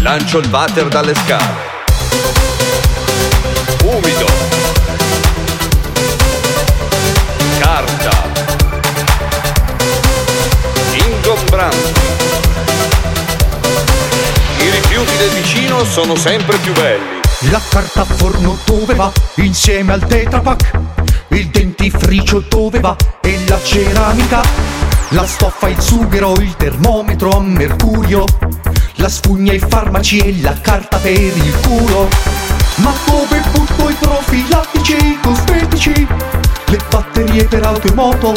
Lancio il water dalle scale. Umido. Carta. Ingombrante. I rifiuti del vicino sono sempre più belli. La carta a forno dove va? Insieme al Tetra Pak. Il dentifricio dove va? E la ceramica. La stoffa, il sughero, il termometro a mercurio. La spugna, i farmaci e la carta per il culo. Ma dove butto i profilattici, i cosmetici, le batterie per auto e moto,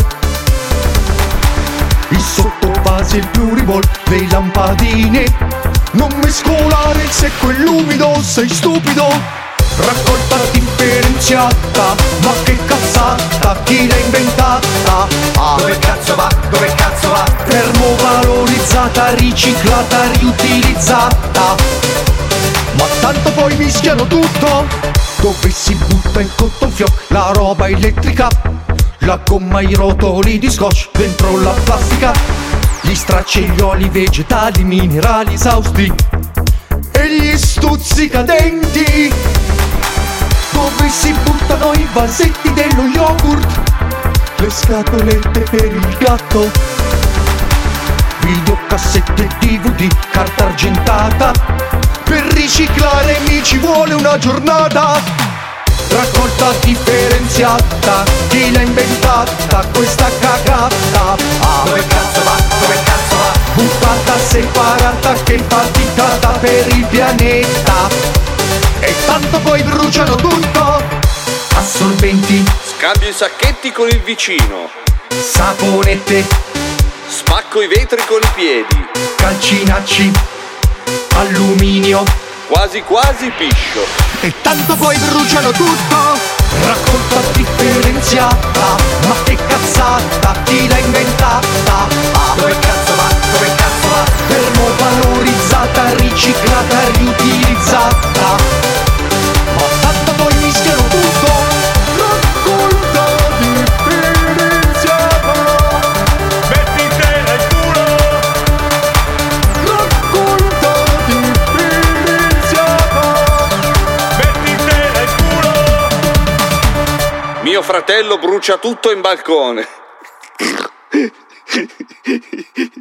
il sottovasi, il pluriball, le lampadine? Non mescolare il secco e l'umido, sei stupido. Raccolta differenziata, ma che cazzata, chi l'ha inventata? Dove cazzo va? Dove cazzo va? Termovalorizzata, riciclata, riutilizzata. Ma tanto poi mischiano tutto. Dove si butta il cotton fioc, la roba elettrica, la gomma, i rotoli di scotch dentro la plastica, gli stracci e gli oli vegetali, minerali esausti e gli stuzzicadenti. Dove si buttano i vasetti dello yogurt, le scatolette per il gatto, videocassette e DVD, carta argentata. Per riciclare mi ci vuole una giornata. Raccolta differenziata, chi l'ha inventata questa cagata? Dove cazzo va? Dove cazzo va? Buttata separata che faticata per il pianeta. E tanto poi bruciano tutto. Assorbenti, Scambio i sacchetti con il vicino. saponette, Spacco i vetri con i piedi. calcinacci, alluminio. Quasi quasi piscio. E tanto poi bruciano tutto. Raccolta differenziata, ma che cazzata, chi l'ha inventata? Dove cazzo va? Dove cazzo va? Termovalorizzata, riciclata, riutilizzata. Ma tanto poi mischiano tutto. Raccolta differenziata, Mettite nel culo, raccolta differenziata. mettite nel culo. Mio fratello brucia tutto in balcone.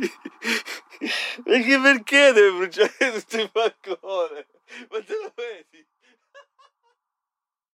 Perché deve bruciare tutto in balcone? Ma te lo vedi?